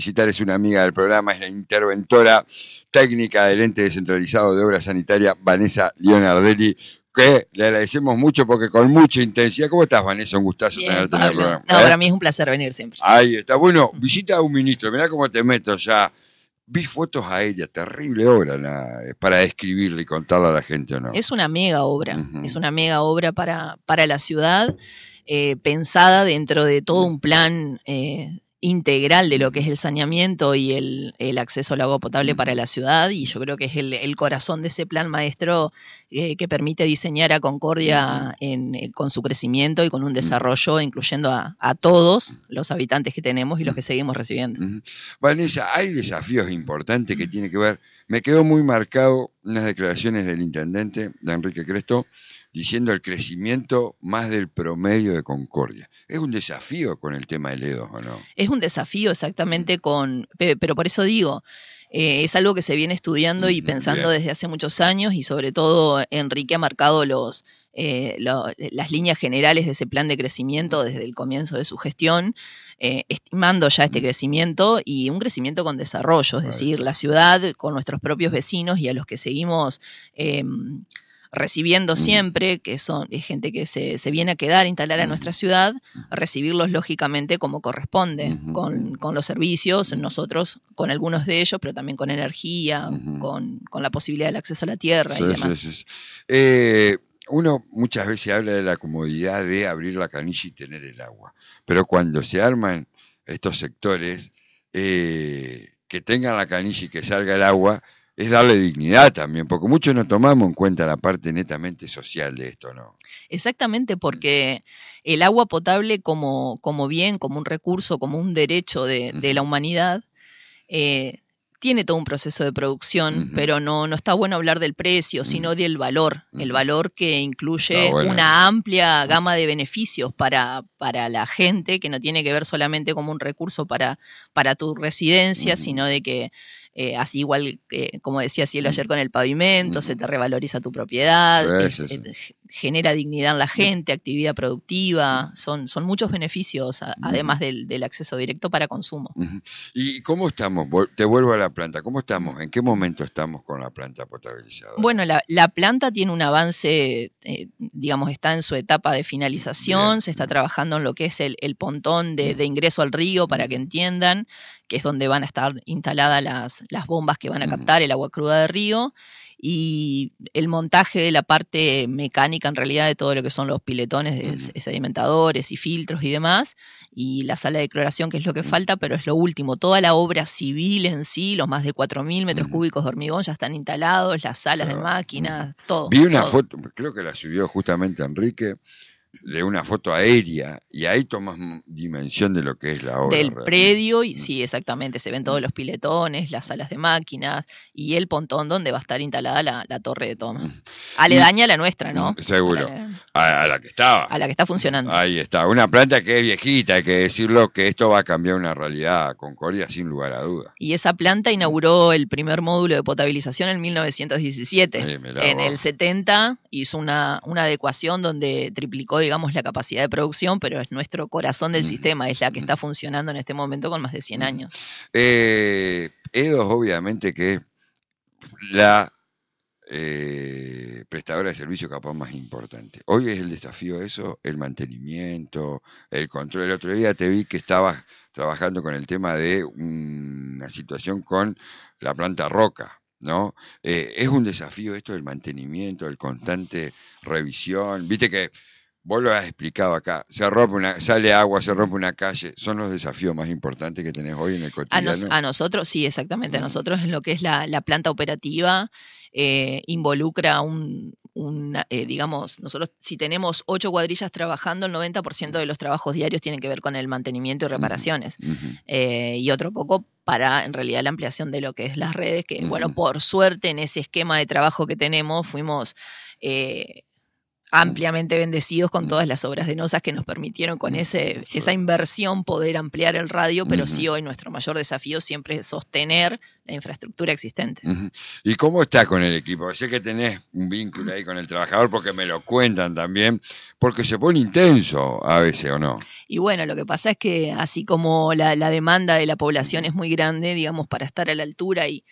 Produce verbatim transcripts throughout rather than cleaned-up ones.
Visitar es una amiga del programa, es la interventora técnica del ente descentralizado de obra sanitaria, Vanessa Leonardelli, que le agradecemos mucho porque con mucha intensidad. ¿Cómo estás, Vanessa? Un gustazo Bien, tenerte en el Pablo. programa. No, ¿Eh? para mí es un placer venir siempre. Ahí está. Bueno, visita a un ministro, mirá cómo te meto ya. Vi fotos aéreas, terrible obra la, para describirle y contarle a la gente, ¿o no? Es una mega obra, Ujú. es una mega obra para, para la ciudad, eh, pensada dentro de todo un plan eh, integral de lo que es el saneamiento y el, el acceso al agua potable para la ciudad, y yo creo que es el, el corazón de ese plan maestro eh, que permite diseñar a Concordia en, eh, con su crecimiento y con un desarrollo incluyendo a, a todos los habitantes que tenemos y los que seguimos recibiendo. Ujú. Vanessa, hay desafíos importantes que tienen que ver. Me quedó muy marcado unas declaraciones del intendente, de Enrique Cresto, diciendo el crecimiento más del promedio de Concordia. ¿Es un desafío con el tema del E D O o no? Es un desafío exactamente con, pero por eso digo, eh, es algo que se viene estudiando y pensando Bien. desde hace muchos años, y sobre todo Enrique ha marcado los, eh, lo, las líneas generales de ese plan de crecimiento desde el comienzo de su gestión, eh, estimando ya este crecimiento y un crecimiento con desarrollo, es decir, la ciudad con nuestros propios vecinos y a los que seguimos eh, recibiendo siempre, que son es gente que se, se viene a quedar, a instalar a nuestra ciudad, recibirlos lógicamente como corresponde, uh-huh. con, con los servicios, nosotros con algunos de ellos, pero también con energía, uh-huh. con, con la posibilidad del acceso a la tierra sí, y demás. Sí, sí. Eh, uno muchas veces habla de la comodidad de abrir la canilla y tener el agua, pero cuando se arman estos sectores, eh, que tengan la canilla y que salga el agua, es darle dignidad también, porque muchos no tomamos en cuenta la parte netamente social de esto, ¿no? Exactamente, porque el agua potable como, como bien, como un recurso, como un derecho de, de la humanidad, eh, tiene todo un proceso de producción, uh-huh. pero no, no está bueno hablar del precio, sino uh-huh. del valor, uh-huh. el valor que incluye bueno. una amplia gama de beneficios para, para la gente, que no tiene que ver solamente como un recurso para, para tu residencia, uh-huh. sino de que Eh, así igual, que, como decía Cielo ayer con el pavimento, uh-huh. se te revaloriza tu propiedad, sí, sí, sí. Eh, genera dignidad en la gente, actividad productiva, son, son muchos beneficios, a, uh-huh. además del, del acceso directo para consumo. Uh-huh. ¿Y cómo estamos? Te vuelvo a la planta, ¿cómo estamos? ¿En qué momento estamos con la planta potabilizadora? Bueno, la, la planta tiene un avance, eh, digamos, está en su etapa de finalización, bien, se está bien. trabajando en lo que es el, el pontón de, de ingreso al río, para que entiendan, que es donde van a estar instaladas las, las bombas que van a captar el agua cruda del río, y el montaje de la parte mecánica en realidad de todo lo que son los piletones de uh-huh. sedimentadores y filtros y demás, y la sala de cloración, que es lo que falta, pero es lo último. Toda la obra civil en sí, los más de cuatro mil metros uh-huh. cúbicos de hormigón ya están instalados, las salas pero, de máquinas, uh-huh. todo. Vi una todo. foto, creo que la subió justamente Enrique, de una foto aérea, y ahí tomas dimensión de lo que es la obra. Del realmente. predio, y sí, exactamente, se ven todos los piletones, las salas de máquinas, y el pontón donde va a estar instalada la, la torre de toma. Aledaña a la nuestra, ¿no? Seguro, a la, a, a la que estaba. A la que está funcionando. Ahí está, una planta que es viejita, hay que decirlo, que esto va a cambiar una realidad a Concordia sin lugar a duda. Y esa planta inauguró el primer módulo de potabilización en mil novecientos diecisiete. Sí, en vos. El setenta hizo una, una adecuación donde triplicó, digamos, la capacidad de producción, pero es nuestro corazón del mm. sistema, es la que mm. está funcionando en este momento con más de cien mm. años. Eh, E D O obviamente que es la eh, prestadora de servicio capaz más importante. Hoy es el desafío eso, el mantenimiento, el control. El otro día te vi que estabas trabajando con el tema de una situación con la planta Roca, ¿no? Eh, es un desafío esto del mantenimiento, el constante revisión. Viste que vos lo has explicado acá, se rompe una, sale agua, se rompe una calle, son los desafíos más importantes que tenés hoy en el cotidiano. A, nos, a nosotros, sí, exactamente, a nosotros en lo que es la, la planta operativa, eh, involucra un, un eh, digamos, nosotros si tenemos ocho cuadrillas trabajando, el noventa por ciento de los trabajos diarios tienen que ver con el mantenimiento y reparaciones, uh-huh. eh, y otro poco para, en realidad, la ampliación de lo que es las redes, que, uh-huh. bueno, por suerte, en ese esquema de trabajo que tenemos, fuimos... Eh, ampliamente bendecidos con todas las obras de NOSAS que nos permitieron con ese, esa inversión poder ampliar el radio, pero sí hoy nuestro mayor desafío siempre es sostener la infraestructura existente. ¿Y cómo está con el equipo? Sé que tenés un vínculo ahí con el trabajador porque me lo cuentan también, porque se pone intenso a veces, ¿o no? Y bueno, lo que pasa es que así como la, la demanda de la población es muy grande, digamos, para estar a la altura y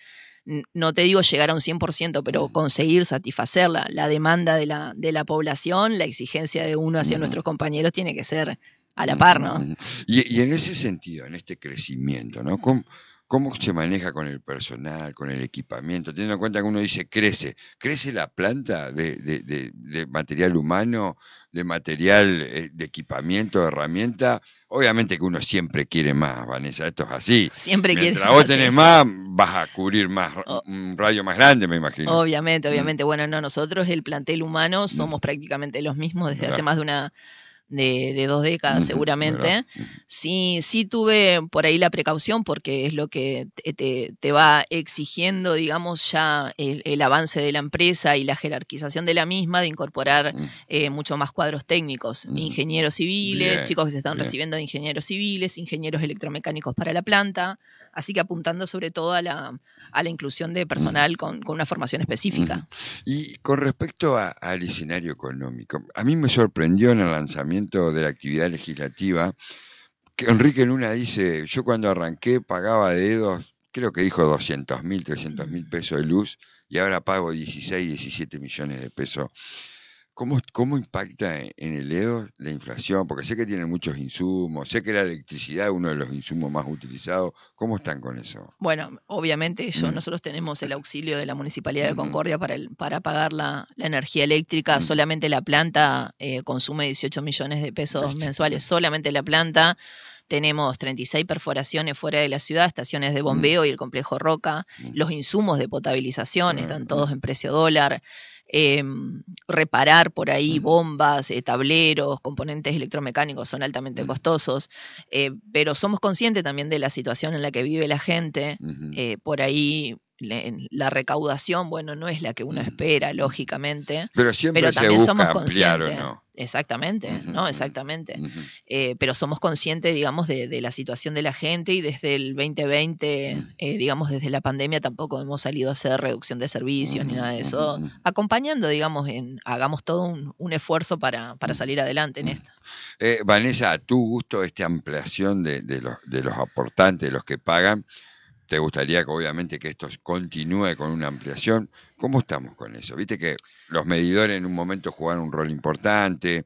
no te digo llegar a un cien por ciento, pero conseguir satisfacer la, la demanda de la, de la población, la exigencia de uno hacia uh-huh. nuestros compañeros tiene que ser a la par, ¿no? Uh-huh. Y, y en ese sentido, en este crecimiento, ¿no? ¿Cómo, ¿Cómo se maneja con el personal, con el equipamiento? Teniendo en cuenta que uno dice crece, ¿crece la planta de, de, de, de material humano, de material, de equipamiento, de herramienta? Obviamente que uno siempre quiere más, Vanessa, esto es así. Siempre quiere más. Mientras vos tenés más, vas a cubrir más, oh. un radio más grande, me imagino. Obviamente, obviamente. Mm. Bueno, no, nosotros, el plantel humano, somos mm. prácticamente los mismos desde ¿verdad? Hace más de una... De, de dos décadas seguramente. ¿verdad? Sí, sí tuve por ahí la precaución porque es lo que te, te, te va exigiendo, digamos, ya el, el avance de la empresa y la jerarquización de la misma, de incorporar eh, mucho más cuadros técnicos, ingenieros civiles, bien, chicos que se están bien. recibiendo de ingenieros civiles, ingenieros electromecánicos para la planta, así que apuntando sobre todo a la, a la inclusión de personal con, con una formación específica. Y con respecto a, al escenario económico, a mí me sorprendió en el lanzamiento de la actividad legislativa, que Enrique Luna dice, yo cuando arranqué pagaba de dedos, creo que dijo doscientos mil, trescientos mil pesos de luz, y ahora pago dieciséis, diecisiete millones de pesos. ¿Cómo, ¿Cómo impacta en el E D O la inflación? Porque sé que tienen muchos insumos, sé que la electricidad es uno de los insumos más utilizados. ¿Cómo están con eso? Bueno, obviamente yo, mm. nosotros tenemos el auxilio de la Municipalidad de Concordia mm. para, el, para pagar la, la energía eléctrica. Mm. Solamente la planta eh, consume dieciocho millones de pesos mensuales. Solamente la planta. Tenemos treinta y seis perforaciones fuera de la ciudad, estaciones de bombeo mm. y el complejo Roca. Mm. Los insumos de potabilización mm. están todos en precio dólar. Eh, reparar por ahí bombas, eh, tableros, componentes electromecánicos son altamente costosos, eh, pero somos conscientes también de la situación en la que vive la gente. Eh, por ahí le, la recaudación, bueno, no es la que uno espera, lógicamente, pero siempre pero también se busca somos ampliar, conscientes. ¿o no? Exactamente, Uh-huh, ¿no? Exactamente. Uh-huh. Eh, pero somos conscientes, digamos, de, de la situación de la gente y desde el veinte veinte, uh-huh. eh, digamos, desde la pandemia tampoco hemos salido a hacer reducción de servicios uh-huh, ni nada de eso, uh-huh. acompañando, digamos, en hagamos todo un, un esfuerzo para, para salir adelante en uh-huh. esto. Eh, Vanessa, a tu gusto, esta ampliación de, de, los, de los aportantes, de los que pagan, ¿te gustaría que obviamente que esto continúe con una ampliación? ¿Cómo estamos con eso? Viste que los medidores en un momento jugaron un rol importante,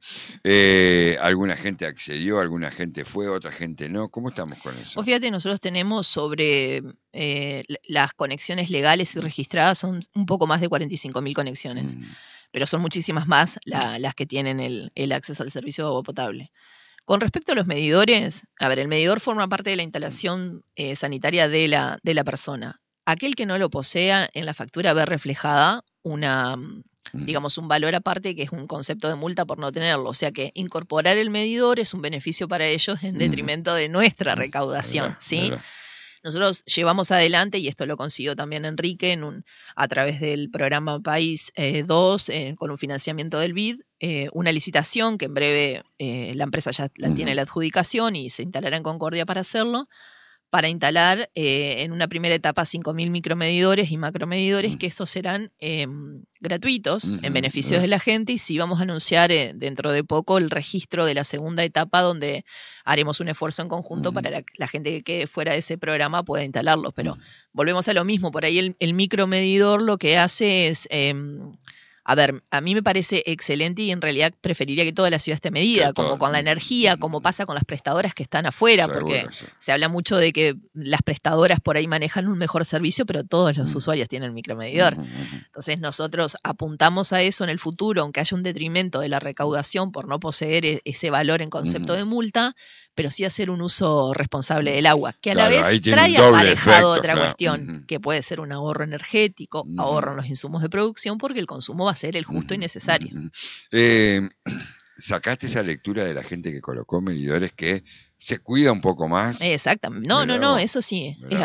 eh, alguna gente accedió, alguna gente fue, otra gente no. ¿Cómo estamos con eso? Pues fíjate, nosotros tenemos sobre eh, las conexiones legales y registradas, son un poco más de cuarenta y cinco mil conexiones, mm. pero son muchísimas más la, las que tienen el, el acceso al servicio de agua potable. Con respecto a los medidores, a ver, el medidor forma parte de la instalación eh, sanitaria de la, de la persona. Aquel que no lo posea, en la factura ve reflejada una, digamos, un valor aparte que es un concepto de multa por no tenerlo. O sea que incorporar el medidor es un beneficio para ellos en detrimento de nuestra recaudación, ¿sí? Nosotros llevamos adelante, y esto lo consiguió también Enrique en un, a través del programa País eh, dos, eh, con un financiamiento del B I D, eh, una licitación que en breve eh, la empresa ya la uh-huh. tiene la adjudicación y se instalará en Concordia para hacerlo, para instalar eh, en una primera etapa cinco mil micromedidores y macromedidores, uh-huh. que estos serán eh, gratuitos uh-huh. en beneficios uh-huh. de la gente, y sí vamos a anunciar eh, dentro de poco el registro de la segunda etapa donde haremos un esfuerzo en conjunto uh-huh. para la, la gente que quede fuera de ese programa pueda instalarlos, pero uh-huh. volvemos a lo mismo, por ahí el, el micromedidor lo que hace es... Eh, A ver, a mí me parece excelente y en realidad preferiría que toda la ciudad esté medida, como con la energía, como pasa con las prestadoras que están afuera, Seguro, porque sí. se habla mucho de que las prestadoras por ahí manejan un mejor servicio, pero todos los mm. usuarios tienen micromedidor. Mm-hmm. Entonces nosotros apuntamos a eso en el futuro, aunque haya un detrimento de la recaudación por no poseer ese valor en concepto mm. de multa, pero sí hacer un uso responsable del agua, que a claro, la vez trae aparejado efecto, otra claro. cuestión, uh-huh. que puede ser un ahorro energético, uh-huh. ahorro en los insumos de producción, porque el consumo va a ser el justo uh-huh. y necesario. Uh-huh. Eh, ¿Sacaste esa lectura de la gente que colocó medidores que se cuida un poco más? Exactamente. No, no, no, eso sí, es así.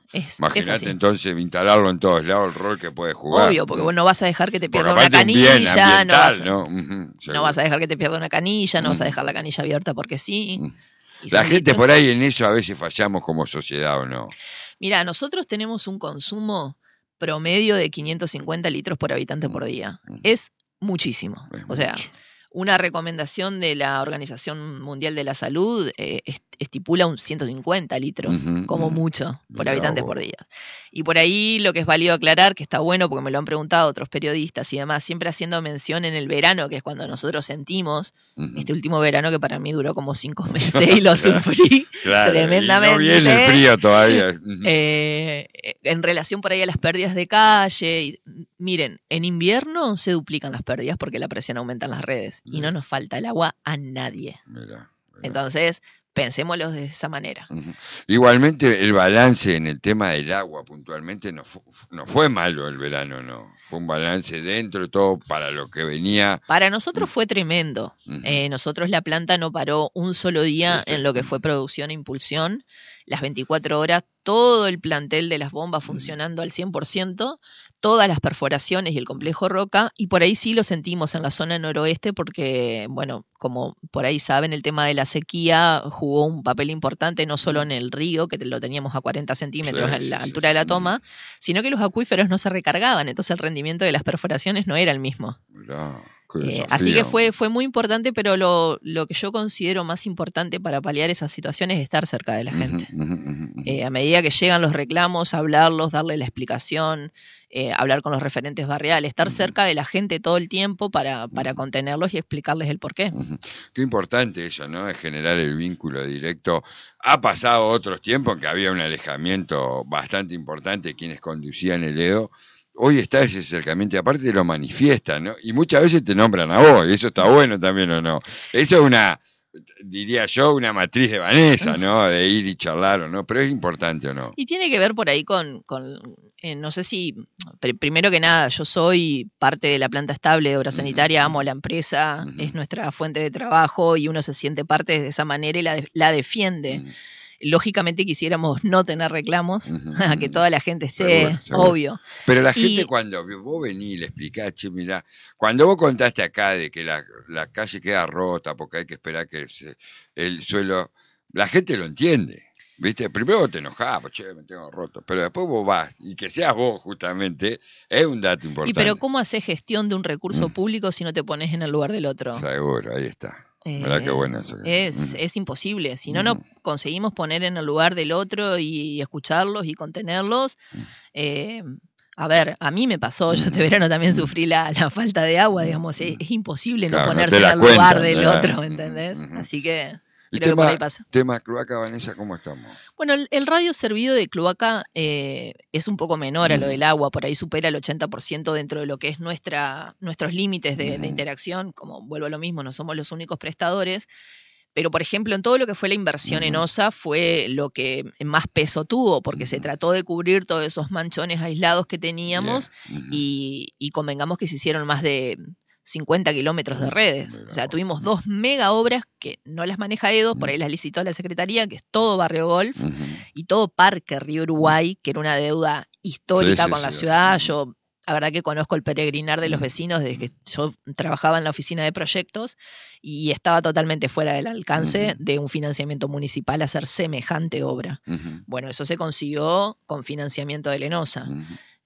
Es, Imagínate entonces instalarlo en todos lados, el rol que puede jugar. Obvio, porque ¿no? vos no vas a dejar que te pierda porque una canilla, un ambiental, no, vas a, ¿no? Uh-huh, no vas a dejar que te pierda una canilla, no uh-huh. vas a dejar la canilla abierta porque sí. Uh-huh. La gente litros. Por ahí en eso a veces fallamos como sociedad, ¿o no? Mira, nosotros tenemos un consumo promedio de quinientos cincuenta litros por habitante uh-huh. por día. Uh-huh. Es muchísimo. Es o sea, mucho. Una recomendación de la Organización Mundial de la Salud eh, estipula un ciento cincuenta litros, uh-huh, como uh-huh. mucho, por Mirá habitante vos. Por día. Y por ahí lo que es válido aclarar, que está bueno porque me lo han preguntado otros periodistas y demás, siempre haciendo mención en el verano, que es cuando nosotros sentimos, uh-huh. este último verano que para mí duró como cinco meses y lo sufrí claro, tremendamente. Y no viene el frío todavía. Uh-huh. Eh, en relación por ahí a las pérdidas de calle, y, miren, en invierno se duplican las pérdidas porque la presión aumenta en las redes. Y no nos falta el agua a nadie. Mirá, mirá. Entonces, pensémoslo de esa manera. Uh-huh. Igualmente, el balance en el tema del agua puntualmente no, fu- no fue malo el verano, no. Fue un balance dentro de todo para lo que venía. Para nosotros fue tremendo. Uh-huh. Eh, nosotros la planta no paró un solo día este, en lo que fue producción e impulsión. Las veinticuatro horas, todo el plantel de las bombas funcionando uh-huh. al cien por ciento, todas las perforaciones y el complejo Roca, y por ahí sí lo sentimos en la zona noroeste porque, bueno, como por ahí saben, el tema de la sequía jugó un papel importante, no solo en el río, que lo teníamos a cuarenta centímetros sí, a la sí, altura sí, de la toma, sí. sino que los acuíferos no se recargaban, entonces el rendimiento de las perforaciones no era el mismo. Mirá. Eh, así que fue, fue muy importante, pero lo, lo que yo considero más importante para paliar esas situaciones es estar cerca de la gente. Uh-huh, uh-huh, uh-huh. Eh, a medida que llegan los reclamos, hablarlos, darle la explicación, eh, hablar con los referentes barriales, estar uh-huh. cerca de la gente todo el tiempo para, para uh-huh. contenerlos y explicarles el porqué. Uh-huh. Qué importante eso, ¿no? Es generar el vínculo directo. Ha pasado otros tiempos en que había un alejamiento bastante importante de quienes conducían el E D O. Hoy está ese acercamiento y aparte te lo manifiestan, ¿no? Y muchas veces te nombran a vos, y eso está bueno también, ¿o no? Eso es una, diría yo, una matriz de Vanessa, ¿no? De ir y charlar, ¿o no? Pero es importante, ¿o no? Y tiene que ver por ahí con, con eh, no sé si, pr- primero que nada, yo soy parte de la planta estable de obra sanitaria, uh-huh. amo la empresa, uh-huh. es nuestra fuente de trabajo y uno se siente parte de esa manera y la, de, la defiende. Uh-huh. Lógicamente quisiéramos no tener reclamos, uh-huh. que toda la gente esté, seguro, seguro. Obvio. Pero la gente y, cuando vos venís y le explicás, che, mirá, cuando vos contaste acá de que la, la calle queda rota porque hay que esperar que se, el suelo, la gente lo entiende. ¿Viste? Primero vos te enojás, pues che, me tengo roto, pero después vos vas, y que seas vos justamente, es un dato importante. Y pero ¿cómo haces gestión de un recurso mm. público si no te pones en el lugar del otro? Seguro, ahí está. Eh, ¿Verdad qué bueno eso? Es, uh-huh. es imposible. Si no, uh-huh. no conseguimos poner en el lugar del otro y, y escucharlos y contenerlos. Uh-huh. Eh, a ver, a mí me pasó, yo este verano también sufrí la, la falta de agua, digamos. Es, es imposible claro, no ponerse no en el cuenta, lugar del ¿verdad? Otro, ¿entendés? Uh-huh. Así que... Y creo tema, que por ahí pasa. tema cloaca, Vanessa, ¿cómo estamos? Bueno, el, el radio servido de cloaca eh, es un poco menor uh-huh. a lo del agua, por ahí supera el ochenta por ciento dentro de lo que es nuestra nuestros límites de, uh-huh. de interacción, como vuelvo a lo mismo, no somos los únicos prestadores, pero por ejemplo en todo lo que fue la inversión uh-huh. en O S A fue lo que más peso tuvo, porque uh-huh. se trató de cubrir todos esos manchones aislados que teníamos yeah. uh-huh. y, y convengamos que se hicieron más de cincuenta kilómetros de redes. O sea, tuvimos dos mega obras que no las maneja E D O, por ahí las licitó la Secretaría, que es todo Barrio Golf uh-huh. y todo Parque Río Uruguay, que era una deuda histórica sí, sí, con sí, la ciudad. Sí. Yo, la verdad que conozco el peregrinar de los vecinos desde que yo trabajaba en la oficina de proyectos y estaba totalmente fuera del alcance uh-huh. de un financiamiento municipal hacer semejante obra. Uh-huh. Bueno, eso se consiguió con financiamiento de Lenosa uh-huh.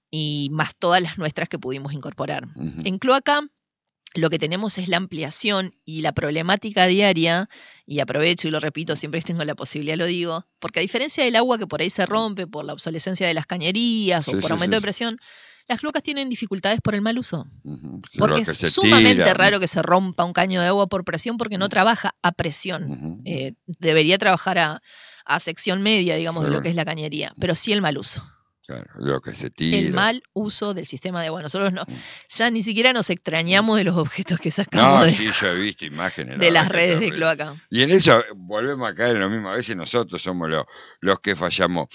y más todas las nuestras que pudimos incorporar. Uh-huh. En cloaca lo que tenemos es la ampliación y la problemática diaria, y aprovecho y lo repito, siempre que tengo la posibilidad lo digo, porque a diferencia del agua que por ahí se rompe por la obsolescencia de las cañerías sí, o por sí, aumento sí. de presión, las cloacas tienen dificultades por el mal uso. Uh-huh. Sí, porque es sumamente tira. raro que se rompa un caño de agua por presión porque no uh-huh. trabaja a presión. Uh-huh. Eh, debería trabajar a, a sección media, digamos, sí. de lo que es la cañería, pero sí el mal uso. Claro, lo que se tira. El mal uso del sistema de agua. Nosotros no, ya ni siquiera nos extrañamos de los objetos que sacamos no, de, sí, yo he visto imágenes, de las redes de cloaca. Y en eso volvemos a caer en lo mismo. A veces nosotros somos lo, los que fallamos.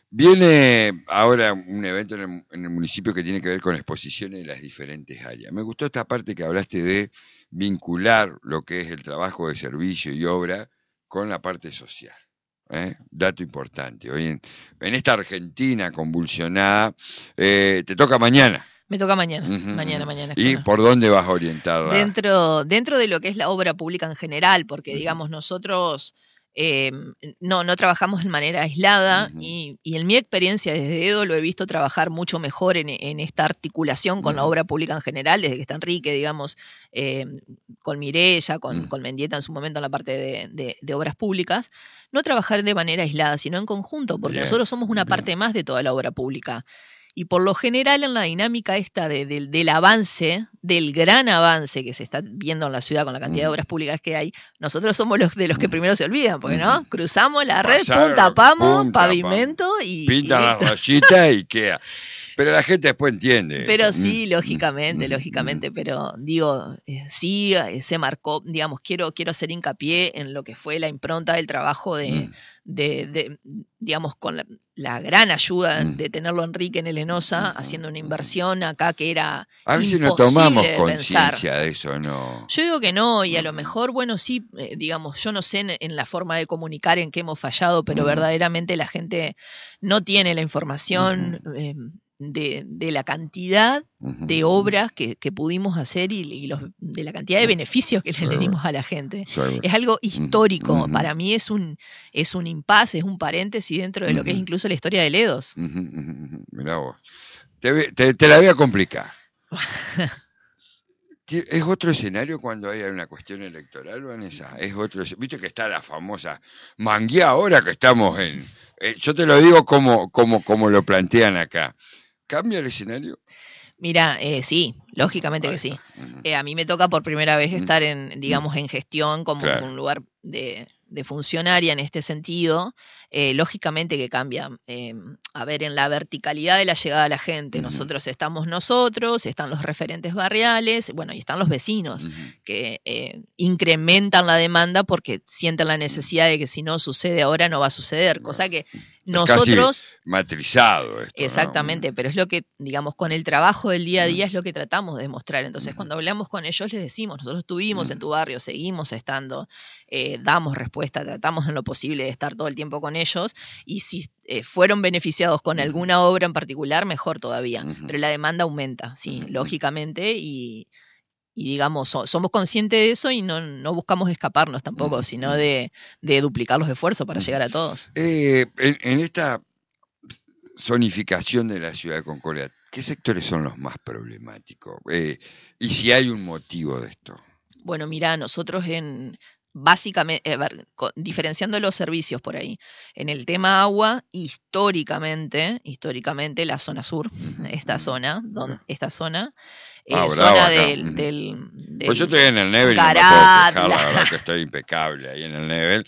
Viene ahora un evento en el, en el municipio que tiene que ver con exposiciones de las diferentes áreas. Me gustó esta parte que hablaste de vincular lo que es el trabajo de servicio y obra con la parte social. ¿eh? Dato importante. Hoy en, en esta Argentina convulsionada, eh, te toca mañana. Me toca mañana, uh-huh. mañana, mañana. ¿Y por dónde vas a orientarla? Dentro, dentro de lo que es la obra pública en general, porque uh-huh. digamos, nosotros eh, no, no trabajamos de manera aislada uh-huh. y, y en mi experiencia desde Edo lo he visto trabajar mucho mejor en, en esta articulación con uh-huh. la obra pública en general, desde que está Enrique, digamos, eh, con Mireya, con, uh-huh. con Mendieta en su momento en la parte de, de, de obras públicas, no trabajar de manera aislada, sino en conjunto, porque bien, nosotros somos una bien. parte más de toda la obra pública. Y por lo general en la dinámica esta de, de, del avance, del gran avance que se está viendo en la ciudad con la cantidad de obras públicas que hay, nosotros somos los de los que primero se olvidan, porque ¿no? Cruzamos la red, pum, tapamos, pavimento y... Pintan y las rayitas y queda. Pero la gente después entiende. Pero eso. sí, lógicamente, lógicamente, pero digo, eh, sí se marcó, digamos, quiero, quiero hacer hincapié en lo que fue la impronta del trabajo de... Mm. De, de, digamos, con la, la gran ayuda mm. de tenerlo Enrique en el ENOSA, mm. haciendo una inversión acá que era a veces no tomamos conciencia de eso, ¿no? Yo digo que no, y a lo mejor, bueno, sí, eh, digamos, yo no sé en, en la forma de comunicar en qué hemos fallado, pero mm. verdaderamente la gente no tiene la información mm. eh, de, de la cantidad uh-huh. de obras que, que pudimos hacer y, y los, de la cantidad de beneficios que le, le dimos a la gente. Seguro. Es algo histórico. Uh-huh. Para mí es un, es un impasse, es un paréntesis dentro de uh-huh. lo que es incluso la historia de Ledos. Uh-huh. Uh-huh. Mirá vos. Te, te, te la voy a complicar. ¿Es otro escenario cuando hay una cuestión electoral, Vanessa? Es otro. Viste que está la famosa manguea ahora que estamos en. Eh, yo te lo digo como, como, como lo plantean acá. ¿Cambia el escenario? Mira, eh, sí, lógicamente que sí. Uh-huh. Eh, a mí me toca por primera vez estar en, digamos, en gestión como claro. un lugar de, de funcionaria en este sentido. Eh, lógicamente que cambia. Eh, a ver, en la verticalidad de la llegada a la gente, uh-huh. nosotros estamos nosotros, están los referentes barriales, bueno, y están los vecinos, uh-huh. que eh, incrementan la demanda porque sienten la necesidad de que si no sucede ahora no va a suceder, uh-huh. cosa que nosotros... Casi matrizado esto, exactamente, ¿no? Pero es lo que, digamos, con el trabajo del día a día uh-huh. es lo que tratamos de demostrar. Entonces, uh-huh. cuando hablamos con ellos les decimos, nosotros estuvimos uh-huh. en tu barrio, seguimos estando, eh, damos respuesta, tratamos en lo posible de estar todo el tiempo con ellos, y si eh, fueron beneficiados con uh-huh. alguna obra en particular, mejor todavía. Uh-huh. Pero la demanda aumenta, sí, uh-huh. lógicamente, y... Y digamos, so, somos conscientes de eso y no, no buscamos escaparnos tampoco, sino de, de duplicar los esfuerzos para llegar a todos. Eh, en, en esta zonificación de la ciudad de Concordia, ¿qué sectores son los más problemáticos? Eh, y si hay un motivo de esto. Bueno, mira, nosotros en... Básicamente, eh, ver, diferenciando los servicios por ahí. En el tema agua, históricamente, históricamente la zona sur, esta zona, donde, esta zona, eh, ah, zona del, del, del... Pues yo estoy en el Nebel, Garat, no me puedo quejar, la verdad que estoy impecable ahí en el Nebel.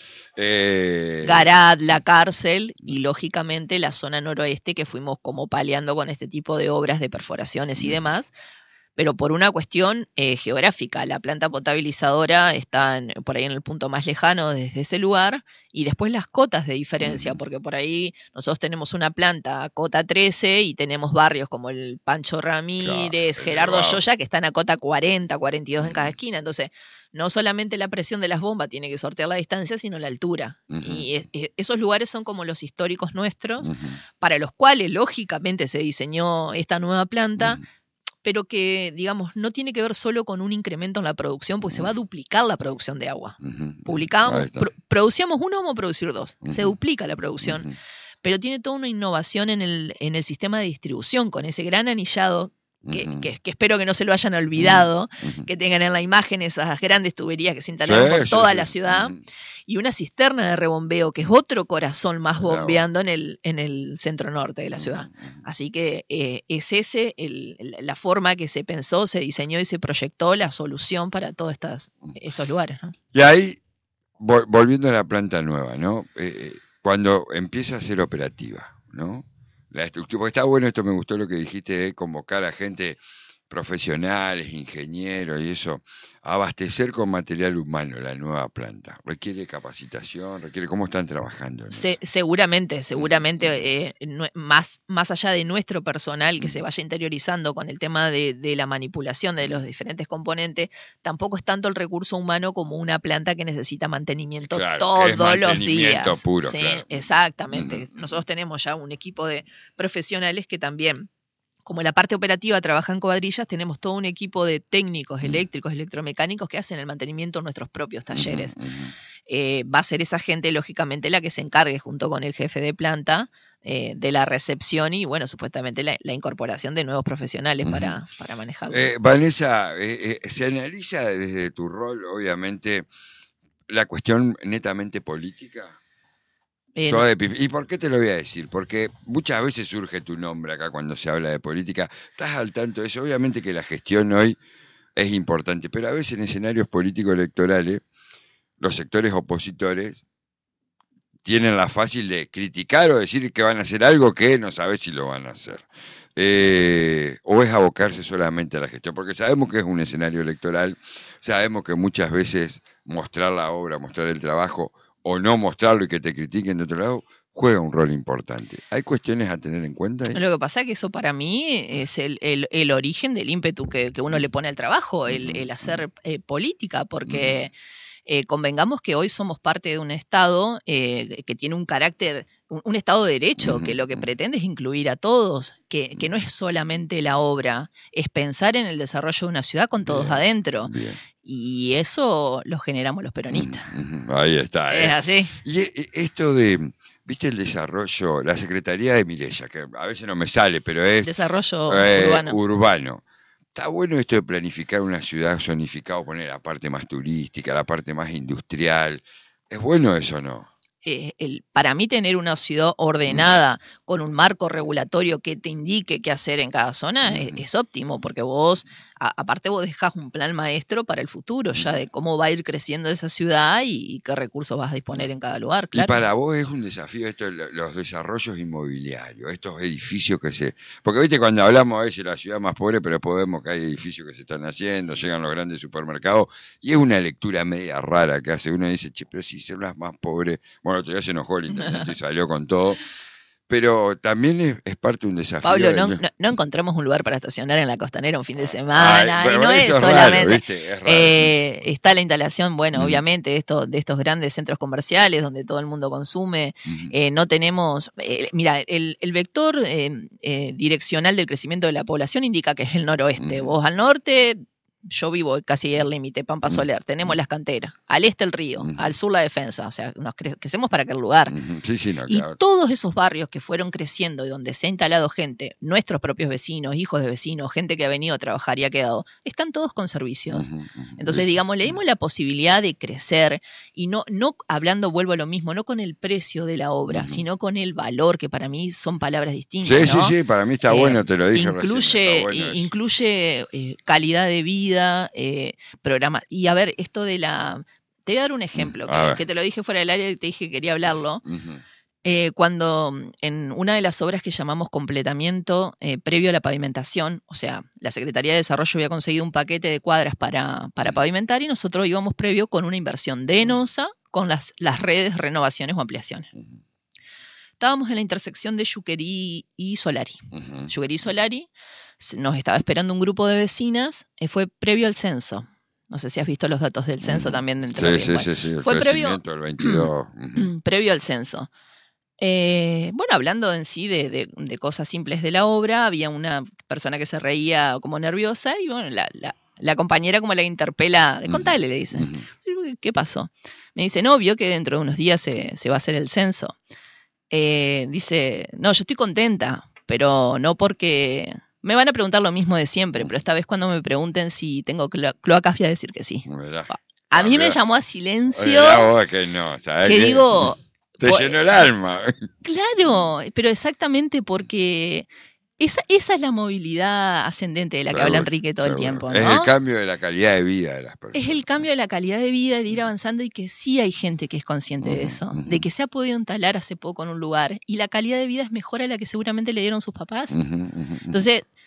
Eh... Garat, la cárcel y lógicamente la zona noroeste que fuimos como paliando con este tipo de obras de perforaciones y demás. Pero por una cuestión eh, geográfica, la planta potabilizadora está en, por ahí en el punto más lejano desde ese lugar, y después las cotas de diferencia, uh-huh. porque por ahí nosotros tenemos una planta cota trece y tenemos barrios como el Pancho Ramírez, claro, Gerardo Yoya, que están a cota cuarenta, cuarenta y dos uh-huh. en cada esquina. Entonces, no solamente la presión de las bombas tiene que sortear la distancia, sino la altura. Uh-huh. Y eh, esos lugares son como los históricos nuestros, uh-huh. para los cuales lógicamente se diseñó esta nueva planta, uh-huh. pero que, digamos, no tiene que ver solo con un incremento en la producción, porque uh-huh. se va a duplicar la producción de agua. Uh-huh. Publicábamos, pro, producíamos uno, vamos a producir dos. Uh-huh. Se duplica la producción. Uh-huh. Pero tiene toda una innovación en el, en el sistema de distribución, con ese gran anillado, que, uh-huh. que, que espero que no se lo hayan olvidado, uh-huh. que tengan en la imagen esas grandes tuberías que se instalaron sí, por sí, toda sí. la ciudad. Uh-huh. Y una cisterna de rebombeo, que es otro corazón más bombeando en el, en el centro norte de la ciudad. Así que eh, es ese el, la forma que se pensó, se diseñó y se proyectó la solución para todos estas, estos lugares, ¿no? Y ahí, volviendo a la planta nueva, ¿no? Eh, cuando empieza a ser operativa, ¿no? La estructura, porque está bueno esto, me gustó lo que dijiste, de convocar a gente profesionales, ingenieros y eso, abastecer con material humano la nueva planta? ¿Requiere capacitación? ¿Requiere cómo están trabajando en Se, eso? seguramente, seguramente, eh, no, más, más allá de nuestro personal que se vaya interiorizando con el tema de, de la manipulación de los diferentes componentes, tampoco es tanto el recurso humano como una planta que necesita mantenimiento Claro, todos que es mantenimiento los días. puro, ¿sí? claro. Exactamente. Ujú, Nosotros tenemos ya un equipo de profesionales que también, como la parte operativa trabaja en cuadrillas, tenemos todo un equipo de técnicos eléctricos, electromecánicos que hacen el mantenimiento en nuestros propios talleres. ujú, ujú. Eh, va a ser esa gente, lógicamente, la que se encargue junto con el jefe de planta eh, de la recepción y, bueno, supuestamente la, la incorporación de nuevos profesionales Ujú. para, para manejarlo. Eh, Vanessa, eh, eh, se analiza desde tu rol, obviamente, la cuestión netamente política. Eh, Soy de Pipi. ¿Y por qué te lo voy a decir? Porque muchas veces surge tu nombre acá cuando se habla de política. ¿Estás al tanto de eso? Obviamente que la gestión hoy es importante, pero a veces en escenarios políticos electorales, los sectores opositores tienen la fácil de criticar o decir que van a hacer algo que no sabes si lo van a hacer. Eh, o es abocarse solamente a la gestión, porque sabemos que es un escenario electoral, sabemos que muchas veces mostrar la obra, mostrar el trabajo, o no mostrarlo y que te critiquen de otro lado, juega un rol importante. ¿Hay cuestiones a tener en cuenta ahí? Lo que pasa es que eso para mí es el, el, el origen del ímpetu que, que uno le pone al trabajo, el, el hacer eh, política, porque eh, convengamos que hoy somos parte de un Estado eh, que tiene un carácter, un, un Estado de Derecho, que lo que pretende es incluir a todos, que, que no es solamente la obra, es pensar en el desarrollo de una ciudad con todos Bien, adentro. bien. Y eso lo generamos los peronistas. Mm, mm, Ahí está. Es eh. así. Y eh, esto de, viste el desarrollo, la Secretaría de Mireya, que a veces no me sale, pero es Desarrollo eh, urbano. urbano. Está bueno esto de planificar una ciudad zonificada, poner la parte más turística, la parte más industrial. ¿Es bueno eso o no? Eh, el, para mí tener una ciudad ordenada con un marco regulatorio que te indique qué hacer en cada zona es, es óptimo, porque vos, a, aparte vos dejás un plan maestro para el futuro, ya de cómo va a ir creciendo esa ciudad y, y qué recursos vas a disponer en cada lugar, claro. Y para vos es un desafío esto, los desarrollos inmobiliarios, estos edificios que se... Porque viste cuando hablamos a veces de la ciudad más pobre, pero podemos que hay edificios que se están haciendo, llegan los grandes supermercados, y es una lectura media rara que hace. Uno dice, che, pero si son las más pobres... Bueno, todavía se enojó el intendente y salió con todo. Pero también es, es parte de un desafío. Pablo, de... no, no, no encontramos un lugar para estacionar en la Costanera un fin de semana. Ay, y no es, es solamente. Raro, ¿viste? Es raro. Eh, está la instalación, bueno, Mm. obviamente, de estos, de estos grandes centros comerciales donde todo el mundo consume. Mm. Eh, no tenemos. Eh, mira, el, el vector eh, eh, direccional del crecimiento de la población indica que es el noroeste. Mm. Vos al norte. Yo vivo casi al límite, Pampa Soler, tenemos las canteras, al este el río, uh-huh. al sur la defensa, o sea, nos crecemos para aquel lugar. Uh-huh. Sí, sí, no, y claro. Todos esos barrios que fueron creciendo y donde se ha instalado gente, nuestros propios vecinos, hijos de vecinos, gente que ha venido a trabajar y ha quedado, están todos con servicios. Uh-huh. Uh-huh. Entonces, digamos, le dimos la posibilidad de crecer y no, no hablando, vuelvo a lo mismo, no con el precio de la obra, uh-huh. sino con el valor, que para mí son palabras distintas. Sí, ¿no? sí, sí, para mí está eh, bueno, te lo dije incluye, recién. Bueno incluye eh, calidad de vida. Eh, programa. Y a ver, esto de la... Te voy a dar un ejemplo, que, que te lo dije fuera del área y te dije que quería hablarlo. Uh-huh. Eh, cuando en una de las obras que llamamos completamiento eh, previo a la pavimentación, o sea, la Secretaría de Desarrollo había conseguido un paquete de cuadras para, para pavimentar y nosotros íbamos previo con una inversión de ENOSA con las, las redes, renovaciones o ampliaciones. Uh-huh. Estábamos en la intersección de Yuquerí y Solari. Uh-huh. Yuquerí y Solari, nos estaba esperando un grupo de vecinas, eh, fue previo al censo. No sé si has visto los datos del censo uh-huh. también. Dentro sí, de sí, bueno, sí, sí, el fue previo, el veintidós. Uh-huh. previo al censo. Eh, bueno, hablando en sí de, de, de cosas simples de la obra, había una persona que se reía como nerviosa y bueno, la, la, la compañera como la interpela, contale, uh-huh. le dice, uh-huh. ¿qué pasó? Me dice, no, vio que dentro de unos días se, se va a hacer el censo. Eh, dice, no, yo estoy contenta, pero no porque... Me van a preguntar lo mismo de siempre, pero esta vez cuando me pregunten si tengo clo- cloacas voy a decir que sí. Mirá, a mí mirá. me llamó a silencio. Mirá vos que no, ¿sabes? Que digo... Te vos, llenó el alma. Claro, pero exactamente porque... Esa, esa es la movilidad ascendente de la seguro, que habla Enrique todo seguro. el tiempo, ¿no? Es el cambio de la calidad de vida de las personas. Es el cambio de la calidad de vida, de ir avanzando y que sí hay gente que es consciente uh-huh, de eso, uh-huh. de que se ha podido instalar hace poco en un lugar y la calidad de vida es mejor a la que seguramente le dieron sus papás. Uh-huh, uh-huh. Entonces,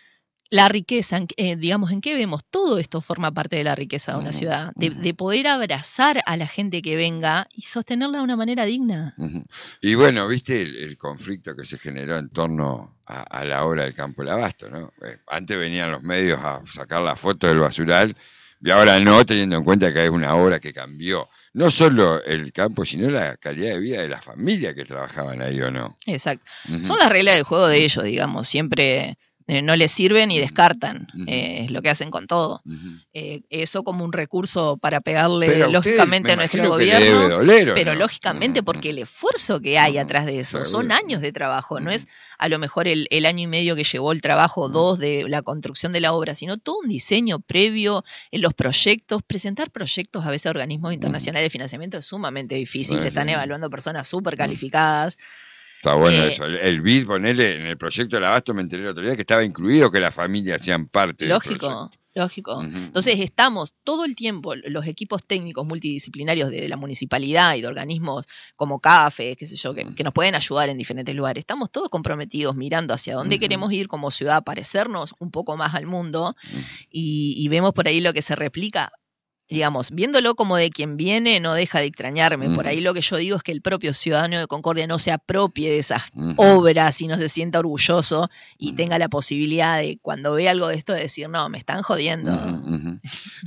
la riqueza, en, eh, digamos, ¿en qué vemos? Todo esto forma parte de la riqueza de una Uh-huh, ciudad, de, uh-huh. de poder abrazar a la gente que venga y sostenerla de una manera digna. Uh-huh. Y bueno, viste el, el conflicto que se generó en torno a, a la obra del Campo del Abasto, ¿no? Eh, antes venían los medios a sacar la foto del basural y ahora no, teniendo en cuenta que es una obra que cambió no solo el campo, sino la calidad de vida de las familias que trabajaban ahí, ¿o no? Exacto. Uh-huh. Son las reglas del juego de ellos, digamos, siempre... Eh, no les sirven y descartan, uh-huh. eh, es lo que hacen con todo. Uh-huh. Eh, eso como un recurso para pegarle pero lógicamente a nuestro gobierno, doler, pero ¿no? lógicamente uh-huh. porque el esfuerzo que hay uh-huh. atrás de eso, uh-huh. son años de trabajo, uh-huh. no es a lo mejor el, el año y medio que llevó el trabajo, uh-huh. dos de la construcción de la obra, sino todo un diseño previo en los proyectos. Presentar proyectos a veces a organismos internacionales uh-huh. de financiamiento es sumamente difícil, uh-huh. están evaluando personas súper calificadas. Uh-huh. Está bueno eh, eso. El, el B I D, ponerle en el proyecto del Abasto, me enteré la autoridad que estaba incluido que las familias sean parte lógico, del proyecto. Lógico. Uh-huh. Entonces estamos todo el tiempo, los equipos técnicos multidisciplinarios de la municipalidad y de organismos como CAFE, qué sé yo, que, uh-huh. que nos pueden ayudar en diferentes lugares. Estamos todos comprometidos mirando hacia dónde uh-huh. queremos ir como ciudad, parecernos un poco más al mundo uh-huh. y, y vemos por ahí lo que se replica. Digamos, viéndolo como de quien viene, no deja de extrañarme. Uh-huh. Por ahí lo que yo digo es que el propio ciudadano de Concordia no se apropie de esas uh-huh. obras y no se sienta orgulloso y uh-huh. tenga la posibilidad de, cuando ve algo de esto, de decir, no, me están jodiendo. Uh-huh. Uh-huh.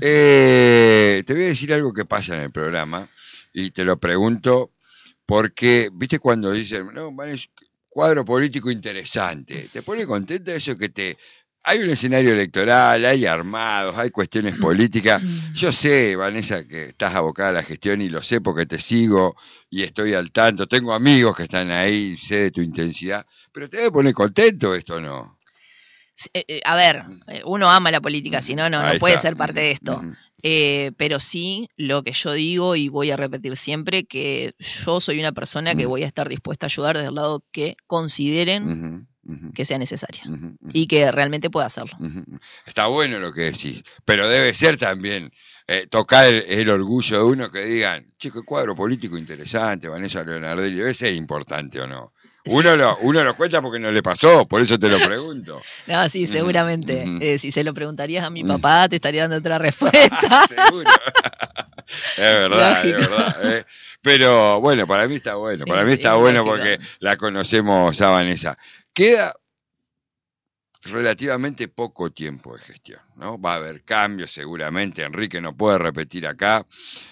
eh, te voy a decir algo que pasa en el programa y te lo pregunto porque, viste cuando dicen, no, es cuadro político interesante, ¿te pone contenta eso que te... Hay un escenario electoral, hay armados, hay cuestiones políticas. Yo sé, Vanessa, que estás abocada a la gestión y lo sé porque te sigo y estoy al tanto. Tengo amigos que están ahí, sé de tu intensidad. Pero te debe poner contento esto, ¿no? A ver, uno ama la política, si no, no, no puede ser parte de esto. Uh-huh. Eh, pero sí, lo que yo digo y voy a repetir siempre, que yo soy una persona uh-huh. que voy a estar dispuesta a ayudar desde el lado que consideren uh-huh. Uh-huh. que sea necesaria uh-huh. Uh-huh. y que realmente pueda hacerlo. Uh-huh. Está bueno lo que decís, pero debe ser también eh, tocar el, el orgullo de uno que digan, chico, cuadro político interesante, Vanessa Leonardelli, debe ser importante o no. Uno, sí. lo, uno lo cuenta porque no le pasó, por eso te lo pregunto. No, sí, seguramente. Uh-huh. Eh, si se lo preguntarías a mi papá, te estaría dando otra respuesta. Seguro. Es verdad, lógico. Es verdad. Eh. Pero bueno, para mí está bueno, sí, para mí está bueno lógico. Porque la conocemos a Vanessa. Queda relativamente poco tiempo de gestión, ¿no? Va a haber cambios seguramente, Enrique no puede repetir acá.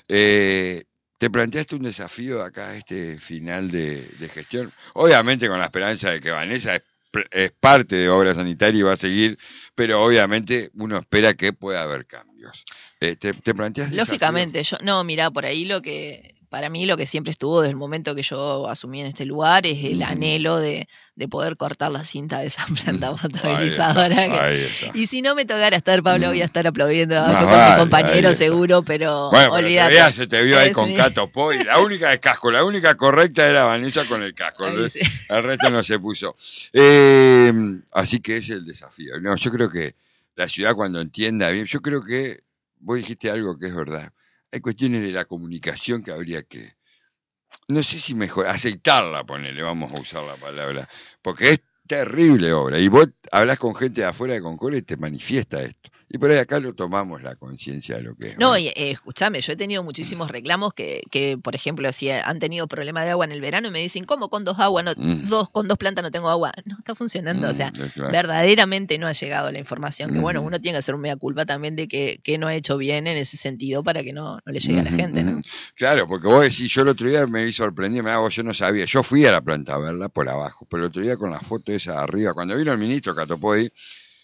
Eh, ¿Te planteaste un desafío acá a este final de, de gestión? Obviamente con la esperanza de que Vanessa es, es parte de Obra Sanitaria y va a seguir, pero obviamente uno espera que pueda haber cambios. Eh, ¿te, ¿Te planteas Lógicamente, desafío? yo no, mirá, por ahí lo que... Para mí lo que siempre estuvo desde el momento que yo asumí en este lugar es el uh-huh. anhelo de, de poder cortar la cinta de esa planta potabilizadora. Ahí está, ahí está. Y si no me tocara estar, Pablo, voy a estar aplaudiendo abajo con vale, mi compañero seguro, pero bueno, olvídate. Pero se te vio ahí con Cato Poi, la única de casco, la única correcta era Vanessa con el casco, el, sí. el resto no se puso. Eh, así que ese es el desafío. No, yo creo que la ciudad cuando entienda bien, yo creo que vos dijiste algo que es verdad. Hay cuestiones de la comunicación que habría que, no sé si mejor, aceitarla, ponele, vamos a usar la palabra, porque es terrible obra, y vos hablás con gente de afuera de Concordia y te manifiesta esto. Y por ahí acá lo tomamos la conciencia de lo que es. No, y, eh, escúchame, yo he tenido muchísimos reclamos que, que, por ejemplo, si han tenido problemas de agua en el verano y me dicen, ¿cómo con dos aguas, no, mm. dos, con dos plantas no tengo agua? No está funcionando, mm, o sea, claro. verdaderamente no ha llegado la información, que mm. bueno, uno tiene que hacer un mea culpa también de que, que no ha hecho bien en ese sentido para que no, no le llegue mm, a la gente, ¿no? Claro, porque vos decís, yo el otro día me vi sorprendido, me hago, yo no sabía, yo fui a la planta a verla por abajo, pero el otro día con la foto esa de arriba, cuando vino el ministro Cato Poi,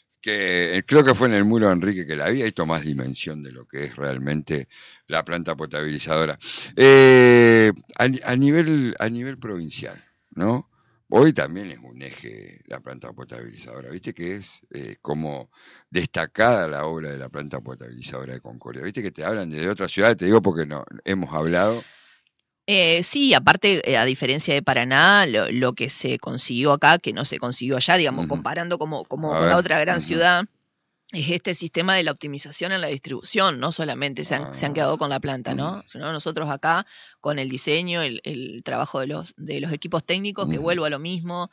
que creo que fue en el muro de Enrique que la vi, ahí tomás dimensión de lo que es realmente la planta potabilizadora. Eh, a, a, nivel, a nivel provincial, ¿no? Hoy también es un eje la planta potabilizadora, ¿viste? Que es eh, como destacada la obra de la planta potabilizadora de Concordia. ¿Viste? Que te hablan de otras ciudades, te digo porque no hemos hablado. Eh, sí, aparte, eh, a diferencia de Paraná, lo, lo que se consiguió acá, que no se consiguió allá, digamos, uh-huh. comparando como, como con la otra gran uh-huh. ciudad, es este sistema de la optimización en la distribución. No solamente se han, uh-huh. se han quedado con la planta, ¿no? Uh-huh. Sino nosotros acá, con el diseño, el, el trabajo de los, de los equipos técnicos, uh-huh. que vuelvo a lo mismo,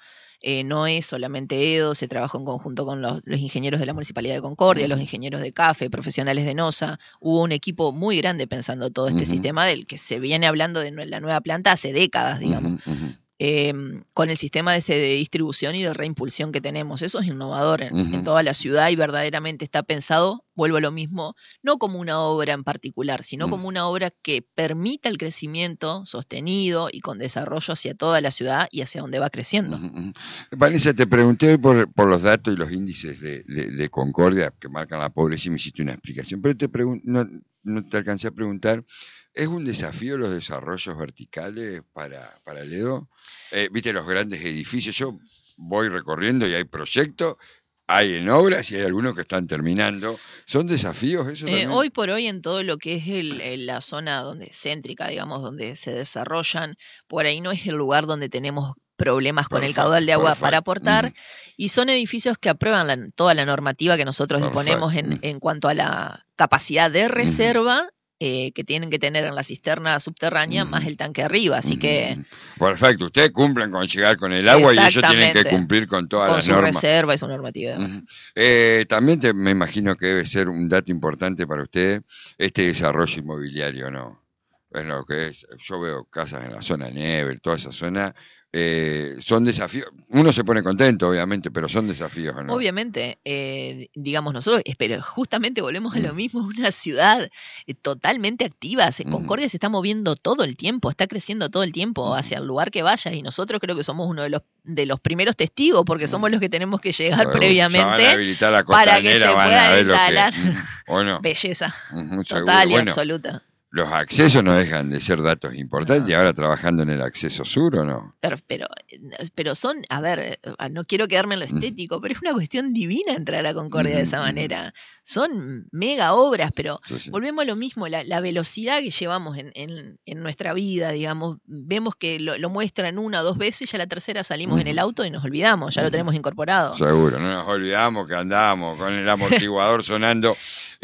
Eh, no es solamente Edo, se trabajó en conjunto con los, los ingenieros de la Municipalidad de Concordia, uh-huh. los ingenieros de CAFE, profesionales de NOSA. Hubo un equipo muy grande pensando todo este uh-huh. sistema del que se viene hablando de la nueva planta hace décadas, digamos. Uh-huh. Uh-huh. Eh, con el sistema de, ese de distribución y de reimpulsión que tenemos. Eso es innovador en, uh-huh. en toda la ciudad y verdaderamente está pensado, vuelvo a lo mismo, no como una obra en particular, sino uh-huh. como una obra que permita el crecimiento sostenido y con desarrollo hacia toda la ciudad y hacia donde va creciendo. Uh-huh. Vanessa, te pregunté hoy por, por los datos y los índices de, de, de Concordia que marcan la pobreza y me hiciste una explicación, pero te pregun- no, no te alcancé a preguntar. ¿Es un desafío los desarrollos verticales para, para el Edo? Eh, ¿Viste los grandes edificios? Yo voy recorriendo y hay proyectos, hay en obras y hay algunos que están terminando. ¿Son desafíos eso también? Eh, hoy por hoy en todo lo que es el, el, la zona donde céntrica, digamos, donde se desarrollan, por ahí no es el lugar donde tenemos problemas con perfecto, el caudal de agua perfecto. Para aportar, mm. y son edificios que aprueban la, toda la normativa que nosotros perfecto. Disponemos en, mm. en cuanto a la capacidad de reserva, mm. Eh, que tienen que tener en la cisterna subterránea, uh-huh. más el tanque arriba, así uh-huh. que... Perfecto, ustedes cumplen con llegar con el agua y ellos tienen que cumplir con todas con las su normas. reserva y su normativa. Uh-huh. Eh, también te, me imagino que debe ser un dato importante para ustedes este desarrollo inmobiliario, ¿no? Es lo que es, yo veo casas en la zona de Nebel, toda esa zona, eh, son desafíos, uno se pone contento obviamente, pero son desafíos, ¿no? Obviamente, eh, digamos nosotros, pero justamente volvemos a lo mismo, una ciudad eh, totalmente activa, se, Concordia uh-huh. se está moviendo todo el tiempo, está creciendo todo el tiempo uh-huh. hacia el lugar que vaya y nosotros creo que somos uno de los de los primeros testigos porque uh-huh. somos los que tenemos que llegar claro, previamente van a habilitar la para que se van pueda a ver instalar que, uh, ¿o no? Belleza uh-huh, total y bueno, absoluta. Los accesos no dejan de ser datos importantes, no. Y ahora trabajando en el acceso sur, ¿o no? Pero, pero, pero son, a ver, no quiero quedarme en lo estético, mm. pero es una cuestión divina entrar a Concordia mm. de esa manera. Son mega obras, pero sí, sí. volvemos a lo mismo, la, la velocidad que llevamos en, en, en nuestra vida, digamos, vemos que lo, lo muestran una o dos veces y ya la tercera salimos mm. en el auto y nos olvidamos, ya mm. lo tenemos incorporado. Seguro, no nos olvidamos que andamos con el amortiguador sonando.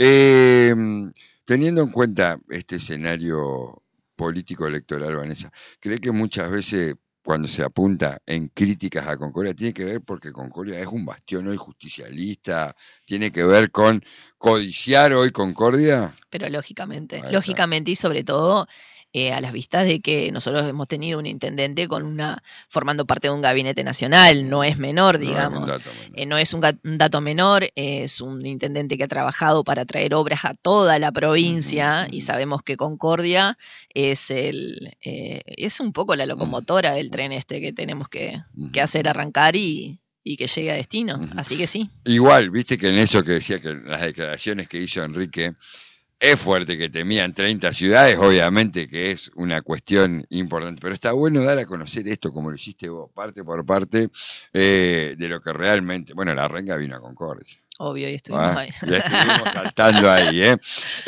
Eh... Teniendo en cuenta este escenario político electoral, Vanessa, ¿cree que muchas veces cuando se apunta en críticas a Concordia tiene que ver porque Concordia es un bastión hoy justicialista, tiene que ver con codiciar hoy Concordia? Pero lógicamente, lógicamente y sobre todo eh, a las vistas de que nosotros hemos tenido un intendente con una formando parte de un gabinete nacional, no es menor, digamos, no es un dato menor, eh, no es un, ga- un dato menor eh, es un intendente que ha trabajado para traer obras a toda la provincia uh-huh. y sabemos que Concordia es el eh, es un poco la locomotora uh-huh. del tren este que tenemos que, uh-huh. que hacer arrancar y y que llegue a destino, uh-huh. así que sí. Igual, viste que en eso que decía que en las declaraciones que hizo Enrique, es fuerte que temían treinta ciudades, obviamente que es una cuestión importante, pero está bueno dar a conocer esto como lo hiciste vos, parte por parte, eh, de lo que realmente, bueno, la renga vino a Concordia. Obvio, y estuvimos ¿Ah? ahí. Ya estuvimos saltando ahí, ¿eh?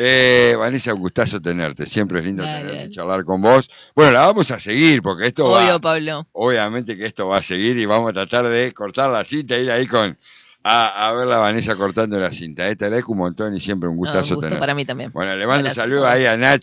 eh Vanessa, un gustazo tenerte, siempre es lindo dale, tenerte, dale. charlar con vos. Bueno, la vamos a seguir, porque esto Obvio, va... Obvio, Pablo. Obviamente que esto va a seguir y vamos a tratar de cortar la cinta, ir ahí con... A, a ver la Vanessa cortando la cinta. Eh, te agradezco un montón y siempre un gustazo no, un gusto tener. para mí también. Bueno, le mando un saludo ahí a Nacho.